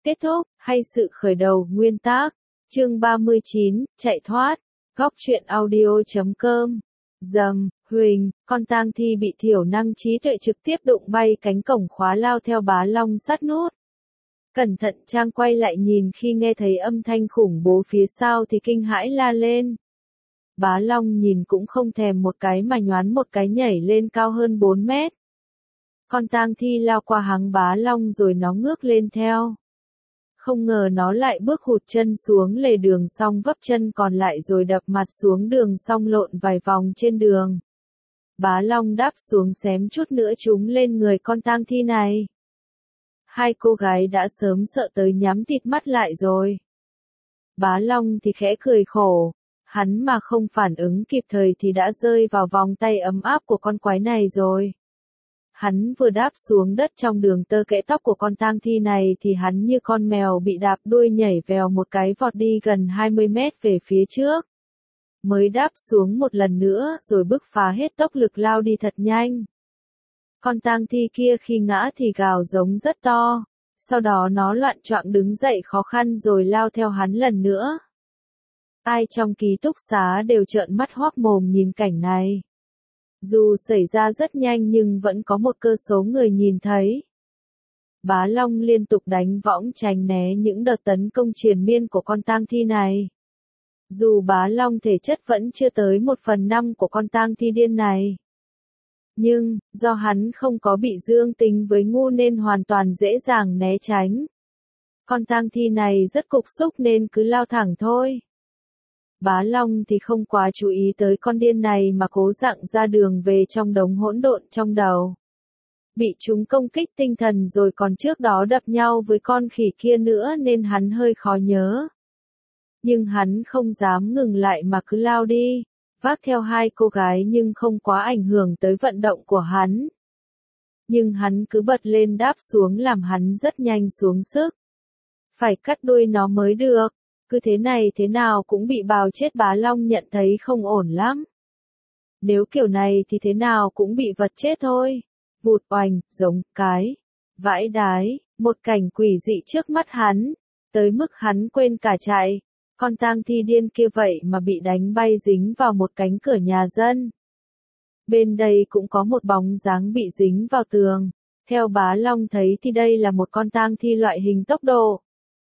Kết thúc, hay sự khởi đầu, nguyên tác. Chương 39, chạy thoát. Góc truyện audio.com. Huỳnh, con tang thi bị thiểu năng trí tuệ trực tiếp đụng bay cánh cổng khóa lao theo Bá Long sát nút. Cẩn thận Trang quay lại nhìn khi nghe thấy âm thanh khủng bố phía sau thì kinh hãi la lên. Bá Long nhìn cũng không thèm một cái mà nhoáng một cái nhảy lên cao hơn 4 mét. Con tang thi lao qua háng Bá Long rồi nó ngước lên theo. Không ngờ nó lại bước hụt chân xuống lề đường xong vấp chân còn lại rồi đập mặt xuống đường xong lộn vài vòng trên đường. Bá Long đáp xuống xém chút nữa trúng lên người con tang thi này. Hai cô gái đã sớm sợ tới nhắm tịt mắt lại rồi. Bá Long thì khẽ cười khổ, hắn mà không phản ứng kịp thời thì đã rơi vào vòng tay ấm áp của con quái này rồi. Hắn vừa đáp xuống đất trong đường tơ kẽ tóc của con tang thi này thì hắn như con mèo bị đạp đuôi nhảy vèo một cái vọt đi gần 20 mét về phía trước. Mới đáp xuống một lần nữa rồi bứt phá hết tốc lực lao đi thật nhanh. Con tang thi kia khi ngã thì gào giống rất to, sau đó nó loạng choạng đứng dậy khó khăn rồi lao theo hắn lần nữa. Ai trong ký túc xá đều trợn mắt hoác mồm nhìn cảnh này. Dù xảy ra rất nhanh nhưng vẫn có một cơ số người nhìn thấy. Bá Long liên tục đánh võng tránh né những đợt tấn công triền miên của con tang thi này. Dù Bá Long thể chất vẫn chưa tới 1/5 của con tang thi điên này. Nhưng, do hắn không có bị dương tính với ngu nên hoàn toàn dễ dàng né tránh. Con tang thi này rất cục xúc nên cứ lao thẳng thôi. Bá Long thì không quá chú ý tới con điên này mà cố dặng ra đường về trong đống hỗn độn trong đầu. Bị chúng công kích tinh thần rồi còn trước đó đập nhau với con khỉ kia nữa nên hắn hơi khó nhớ. Nhưng hắn không dám ngừng lại mà cứ lao đi, vác theo hai cô gái nhưng không quá ảnh hưởng tới vận động của hắn. Nhưng hắn cứ bật lên đáp xuống làm hắn rất nhanh xuống sức. Phải cắt đuôi nó mới được. Cứ thế này thế nào cũng bị bào chết. Bá Long nhận thấy không ổn lắm. Nếu kiểu này thì thế nào cũng bị vật chết thôi. Vụt oành, giống cái vãi đái, một cảnh quỷ dị trước mắt hắn, tới mức hắn quên cả chạy. Con tang thi điên kia vậy mà bị đánh bay dính vào một cánh cửa nhà dân. Bên đây cũng có một bóng dáng bị dính vào tường. Theo Bá Long thấy thì đây là một con tang thi loại hình tốc độ.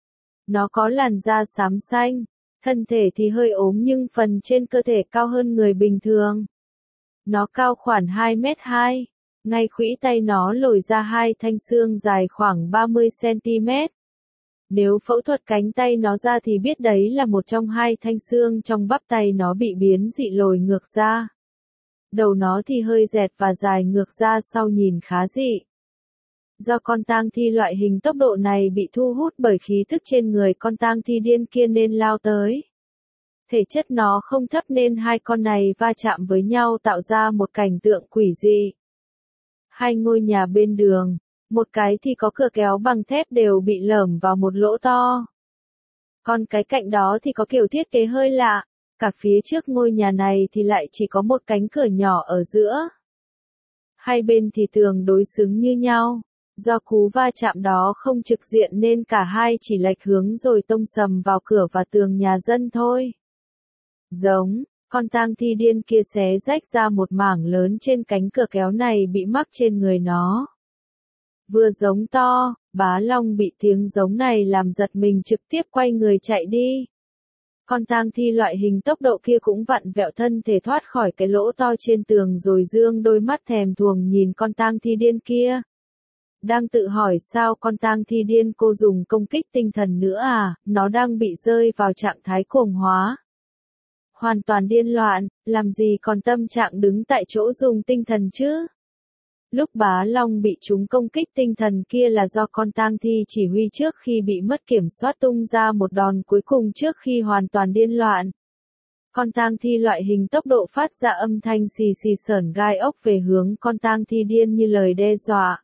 Nó có làn da xám xanh, thân thể thì hơi ốm nhưng phần trên cơ thể cao hơn người bình thường. Nó cao khoảng 2m2, ngay khuỷu tay nó lồi ra hai thanh xương dài khoảng 30cm. Nếu phẫu thuật cánh tay nó ra thì biết đấy là một trong hai thanh xương trong bắp tay nó bị biến dị lồi ngược ra. Đầu nó thì hơi dẹt và dài ngược ra sau nhìn khá dị. Do con tang thi loại hình tốc độ này bị thu hút bởi khí thức trên người con tang thi điên kia nên lao tới. Thể chất nó không thấp nên hai con này va chạm với nhau tạo ra một cảnh tượng quỷ dị. Hai ngôi nhà bên đường, một cái thì có cửa kéo bằng thép đều bị lởm vào một lỗ to. Còn cái cạnh đó thì có kiểu thiết kế hơi lạ, cả phía trước ngôi nhà này thì lại chỉ có một cánh cửa nhỏ ở giữa. Hai bên thì tường đối xứng như nhau. Do cú va chạm đó không trực diện nên cả hai chỉ lệch hướng rồi tông sầm vào cửa và tường nhà dân thôi. Giống, con tang thi điên kia xé rách ra một mảng lớn trên cánh cửa kéo này bị mắc trên người nó. Vừa giống to, Bá Long bị tiếng giống này làm giật mình trực tiếp quay người chạy đi. Con tang thi loại hình tốc độ kia cũng vặn vẹo thân thể thoát khỏi cái lỗ to trên tường rồi dương đôi mắt thèm thuồng nhìn con tang thi điên kia. Đang tự hỏi sao con tang thi điên cô dùng công kích tinh thần nữa à, nó đang bị rơi vào trạng thái cuồng hóa. Hoàn toàn điên loạn, làm gì còn tâm trạng đứng tại chỗ dùng tinh thần chứ. Lúc Bá Long bị chúng công kích tinh thần kia là do con tang thi chỉ huy trước khi bị mất kiểm soát tung ra một đòn cuối cùng trước khi hoàn toàn điên loạn. Con tang thi loại hình tốc độ phát ra âm thanh xì xì sởn gai ốc về hướng con tang thi điên như lời đe dọa.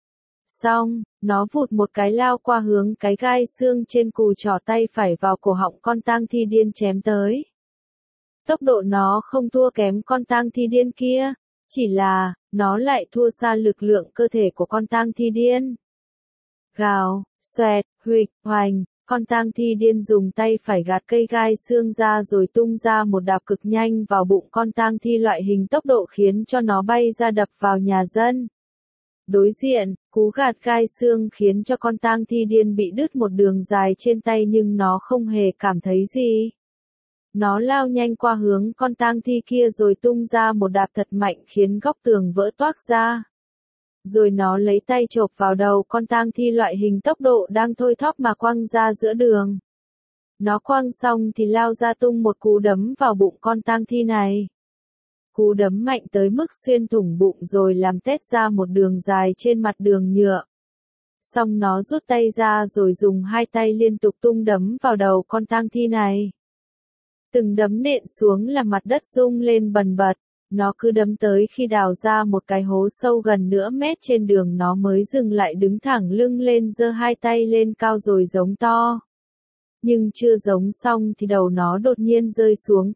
Xong, nó vụt một cái lao qua hướng cái gai xương trên cù trỏ tay phải vào cổ họng con tang thi điên chém tới. Tốc độ nó không thua kém con tang thi điên kia, chỉ là, nó lại thua xa lực lượng cơ thể của con tang thi điên. Gào, Xoẹt, huỵch, hoành, con tang thi điên dùng tay phải gạt cây gai xương ra rồi tung ra một đạp cực nhanh vào bụng con tang thi loại hình tốc độ khiến cho nó bay ra đập vào nhà dân. Đối diện, cú gạt gai xương khiến cho con tang thi điên bị đứt một đường dài trên tay nhưng nó không hề cảm thấy gì. Nó lao nhanh qua hướng con tang thi kia rồi tung ra một đạp thật mạnh khiến góc tường vỡ toác ra. Rồi nó lấy tay chộp vào đầu con tang thi loại hình tốc độ đang thôi thóp mà quăng ra giữa đường. Nó quăng xong thì lao ra tung một cú đấm vào bụng con tang thi này. Cú đấm mạnh tới mức xuyên thủng bụng rồi làm tét ra một đường dài trên mặt đường nhựa. Xong nó rút tay ra rồi dùng hai tay liên tục tung đấm vào đầu con tang thi này. Từng đấm nện xuống làm mặt đất rung lên bần bật. Nó cứ đấm tới khi đào ra một cái hố sâu gần nửa mét trên đường nó mới dừng lại đứng thẳng lưng lên giơ hai tay lên cao rồi giống to. Nhưng chưa giống xong thì đầu nó đột nhiên rơi xuống,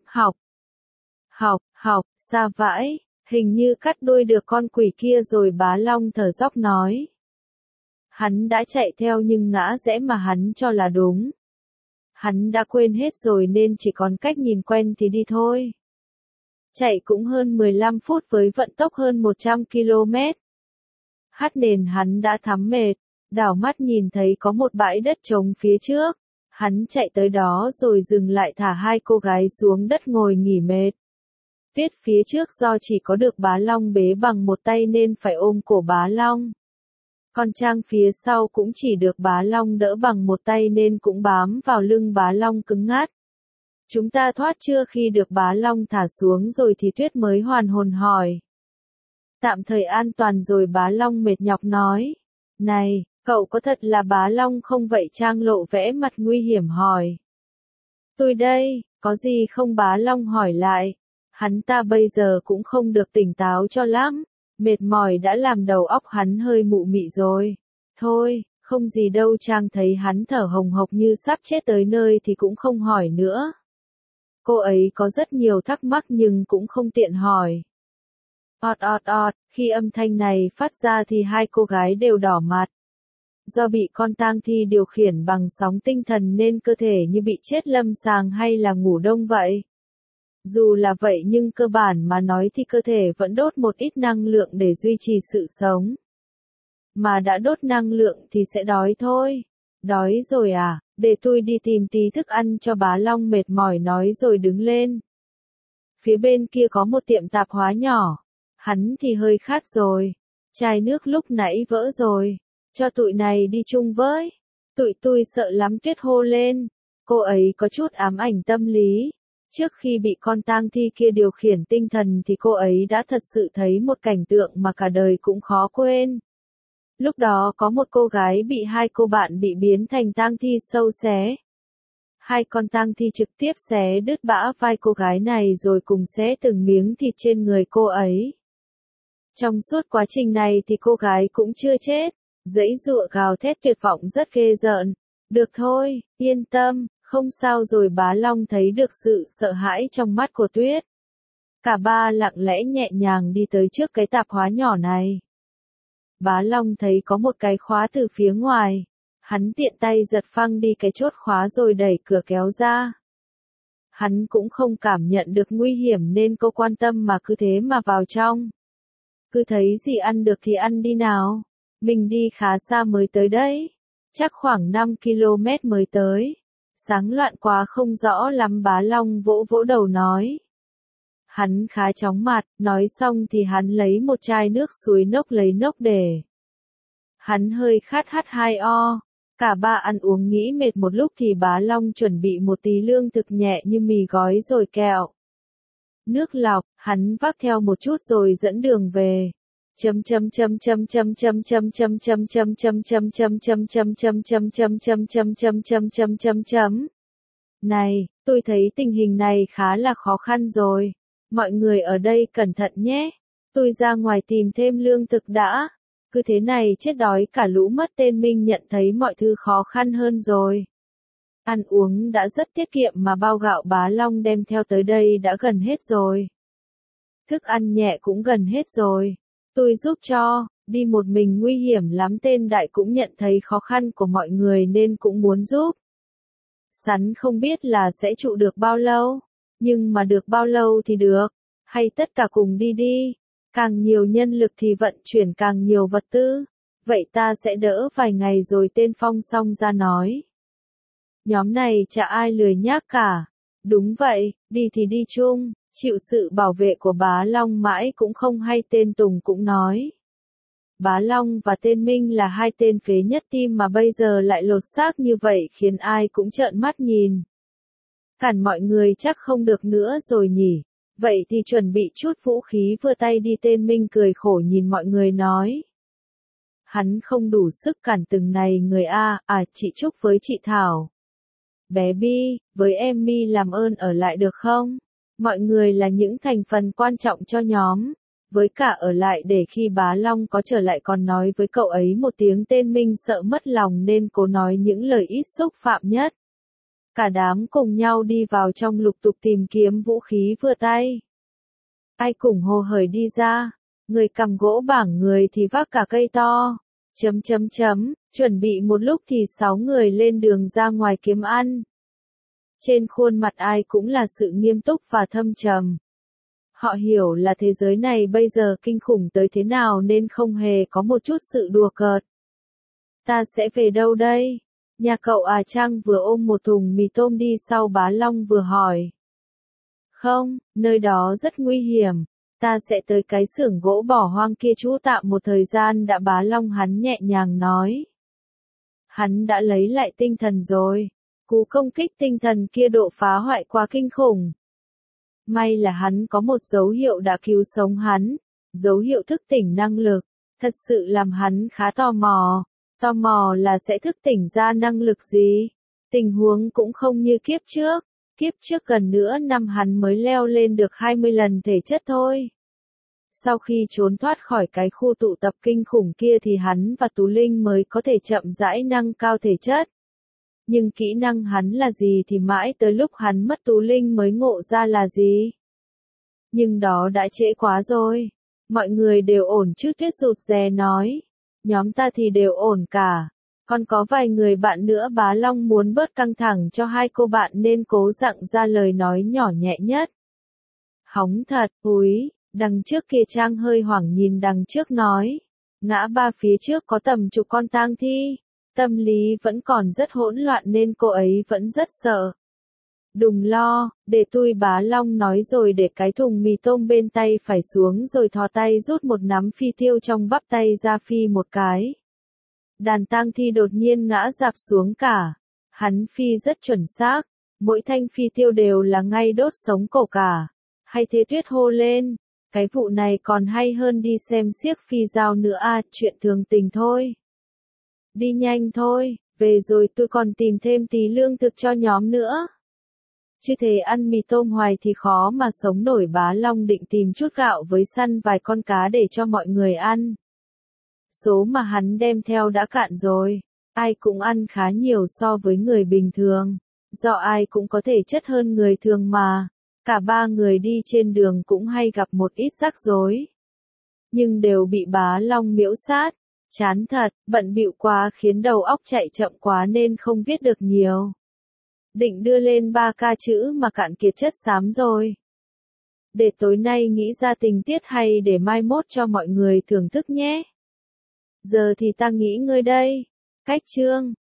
học, xa vãi, hình như cắt đuôi được con quỷ kia rồi Bá Long thở dốc nói. Hắn đã chạy theo nhưng ngã rẽ mà hắn cho là đúng. Hắn đã quên hết rồi nên chỉ còn cách nhìn quen thì đi thôi. Chạy cũng hơn 15 phút với vận tốc hơn 100 km. Hát nền hắn đã thấm mệt, đảo mắt nhìn thấy có một bãi đất trống phía trước. Hắn chạy tới đó rồi dừng lại thả hai cô gái xuống đất ngồi nghỉ mệt. Tuyết phía trước do chỉ có được Bá Long bế bằng một tay nên phải ôm cổ Bá Long. Còn Trang phía sau cũng chỉ được Bá Long đỡ bằng một tay nên cũng bám vào lưng Bá Long cứng ngắt. Chúng ta thoát chưa? Khi được Bá Long thả xuống rồi thì Tuyết mới hoàn hồn hỏi. Tạm thời an toàn rồi, Bá Long mệt nhọc nói. Này, cậu có thật là Bá Long không vậy? Trang lộ vẻ mặt nguy hiểm hỏi. Tôi đây, có gì không? Bá Long hỏi lại. Hắn ta bây giờ cũng không được tỉnh táo cho lắm. Mệt mỏi đã làm đầu óc hắn hơi mụ mị rồi. Thôi, không gì đâu. Trang thấy hắn thở hồng hộc như sắp chết tới nơi thì cũng không hỏi nữa. Cô ấy có rất nhiều thắc mắc nhưng cũng không tiện hỏi. Ọt, khi âm thanh này phát ra thì hai cô gái đều đỏ mặt. Do bị con tang thi điều khiển bằng sóng tinh thần nên cơ thể như bị chết lâm sàng hay là ngủ đông vậy. Dù là vậy nhưng cơ bản mà nói thì cơ thể vẫn đốt một ít năng lượng để duy trì sự sống. Mà đã đốt năng lượng thì sẽ đói thôi. Đói rồi à, để tôi đi tìm tí thức ăn cho. Bá Long mệt mỏi nói rồi đứng lên. Phía bên kia có một tiệm tạp hóa nhỏ. Hắn thì hơi khát rồi. Chai nước lúc nãy vỡ rồi. Cho tụi này đi chung với. Tụi tôi sợ lắm. Tuyết hô lên. Cô ấy có chút ám ảnh tâm lý. Trước khi bị con tang thi kia điều khiển tinh thần thì cô ấy đã thật sự thấy một cảnh tượng mà cả đời cũng khó quên. Lúc đó có một cô gái bị hai cô bạn bị biến thành tang thi sâu xé. Hai con tang thi trực tiếp xé đứt bã vai cô gái này rồi cùng xé từng miếng thịt trên người cô ấy. Trong suốt quá trình này thì cô gái cũng chưa chết, giãy giụa gào thét tuyệt vọng rất ghê rợn. Được thôi, yên tâm, không sao rồi. Bá Long thấy được sự sợ hãi trong mắt của Tuyết. Cả ba lặng lẽ nhẹ nhàng đi tới trước cái tạp hóa nhỏ này. Bá Long thấy có một cái khóa từ phía ngoài. Hắn tiện tay giật phăng đi cái chốt khóa rồi đẩy cửa kéo ra. Hắn cũng không cảm nhận được nguy hiểm nên cô quan tâm mà cứ thế mà vào trong. Cứ thấy gì ăn được thì ăn đi nào. Mình đi khá xa mới tới đấy. Chắc khoảng 5 km mới tới. Sáng loạn quá không rõ lắm. Bá Long vỗ vỗ đầu nói. Hắn khá chóng mặt, nói xong thì hắn lấy một chai nước suối nốc lấy nốc để. Hắn hơi khát H2O. Cả ba ăn uống nghĩ mệt một lúc thì Bá Long chuẩn bị một tí lương thực nhẹ như mì gói rồi kẹo. Nước lọc, hắn vác theo một chút rồi dẫn đường về. Này, tôi thấy tình hình này khá là khó khăn rồi. Mọi người ở đây cẩn thận nhé. Tôi ra ngoài tìm thêm lương thực đã. Cứ thế này chết đói cả lũ mất. Tên Minh nhận thấy mọi thứ khó khăn hơn rồi. Ăn uống đã rất tiết kiệm mà bao gạo Bá Long đem theo tới đây đã gần hết rồi. Thức ăn nhẹ cũng gần hết rồi. Tôi giúp cho, đi một mình nguy hiểm lắm, tên đại cũng nhận thấy khó khăn của mọi người nên cũng muốn giúp. Sắn không biết là sẽ trụ được bao lâu, nhưng mà được bao lâu thì được, hay tất cả cùng đi đi, càng nhiều nhân lực thì vận chuyển càng nhiều vật tư, vậy ta sẽ đỡ vài ngày rồi, tên Phong Song ra nói. Nhóm này chả ai lười nhác cả. Đúng vậy, đi thì đi chung, chịu sự bảo vệ của Bá Long mãi cũng không hay, tên Tùng cũng nói. Bá Long và tên Minh là hai tên phế nhất team mà bây giờ lại lột xác như vậy khiến ai cũng trợn mắt nhìn. Cản mọi người chắc không được nữa rồi nhỉ, vậy thì chuẩn bị chút vũ khí vừa tay đi, tên Minh cười khổ nhìn mọi người nói. Hắn không đủ sức cản từng này người chị Trúc với chị Thảo. Bé Bi, với em Mi làm ơn ở lại được không? Mọi người là những thành phần quan trọng cho nhóm. Với cả ở lại để khi Bá Long có trở lại còn nói với cậu ấy một tiếng, tên Minh sợ mất lòng nên cố nói những lời ít xúc phạm nhất. Cả đám cùng nhau đi vào trong lục tục tìm kiếm vũ khí vừa tay. Ai cùng hồ hởi đi ra, người cầm gỗ bảng, người thì vác cả cây to. Chuẩn bị một lúc thì 6 người lên đường ra ngoài kiếm ăn. Trên khuôn mặt ai cũng là sự nghiêm túc và thâm trầm. Họ hiểu là thế giới này bây giờ kinh khủng tới thế nào nên không hề có một chút sự đùa cợt. Ta sẽ về đâu đây? Nhà cậu Trang vừa ôm một thùng mì tôm đi sau, Bá Long vừa hỏi. Không, nơi đó rất nguy hiểm. Ta sẽ tới cái xưởng gỗ bỏ hoang kia trú tạm một thời gian đã, Bá Long hắn nhẹ nhàng nói. Hắn đã lấy lại tinh thần rồi. Cú công kích tinh thần kia độ phá hoại quá kinh khủng. May là hắn có một dấu hiệu đã cứu sống hắn, dấu hiệu thức tỉnh năng lực, thật sự làm hắn khá tò mò là sẽ thức tỉnh ra năng lực gì. Tình huống cũng không như kiếp trước gần nửa năm hắn mới leo lên được 20 lần thể chất thôi. Sau khi trốn thoát khỏi cái khu tụ tập kinh khủng kia thì hắn và Tú Linh mới có thể chậm rãi nâng cao thể chất. Nhưng kỹ năng hắn là gì thì mãi tới lúc hắn mất Tú Linh mới ngộ ra là gì. Nhưng đó đã trễ quá rồi. Mọi người đều ổn chứ, Tuyết rụt rè nói. Nhóm ta thì đều ổn cả. Còn có vài người bạn nữa, Bá Long muốn bớt căng thẳng cho hai cô bạn nên cố dặn ra lời nói nhỏ nhẹ nhất. Hóng thật, úi, đằng trước kia Trang hơi hoảng nhìn đằng trước nói. Ngã ba phía trước có tầm chục con tang thi. Tâm lý vẫn còn rất hỗn loạn nên cô ấy vẫn rất sợ. Đừng lo, để tui, Bá Long nói rồi để cái thùng mì tôm bên tay phải xuống rồi thò tay rút một nắm phi tiêu trong bắp tay ra phi một cái. Đàn tang thi đột nhiên ngã rạp xuống cả. Hắn phi rất chuẩn xác, mỗi thanh phi tiêu đều là ngay đốt sống cổ cả. Hay thế, Tuyết hô lên, cái vụ này còn hay hơn đi xem xiếc phi dao nữa chuyện thường tình thôi. Đi nhanh thôi, về rồi tôi còn tìm thêm tí lương thực cho nhóm nữa. Chứ thế ăn mì tôm hoài thì khó mà sống nổi. Bá Long định tìm chút gạo với săn vài con cá để cho mọi người ăn. Số mà hắn đem theo đã cạn rồi. Ai cũng ăn khá nhiều so với người bình thường. Do ai cũng có thể chất hơn người thường mà. Cả ba người đi trên đường cũng hay gặp một ít rắc rối. Nhưng đều bị Bá Long miễu sát. Chán thật, bận bịu quá khiến đầu óc chạy chậm quá nên không viết được nhiều. Định đưa lên 3K chữ mà cạn kiệt chất xám rồi. Để tối nay nghĩ ra tình tiết hay để mai mốt cho mọi người thưởng thức nhé. Giờ thì ta nghỉ ngơi đây. Cách chương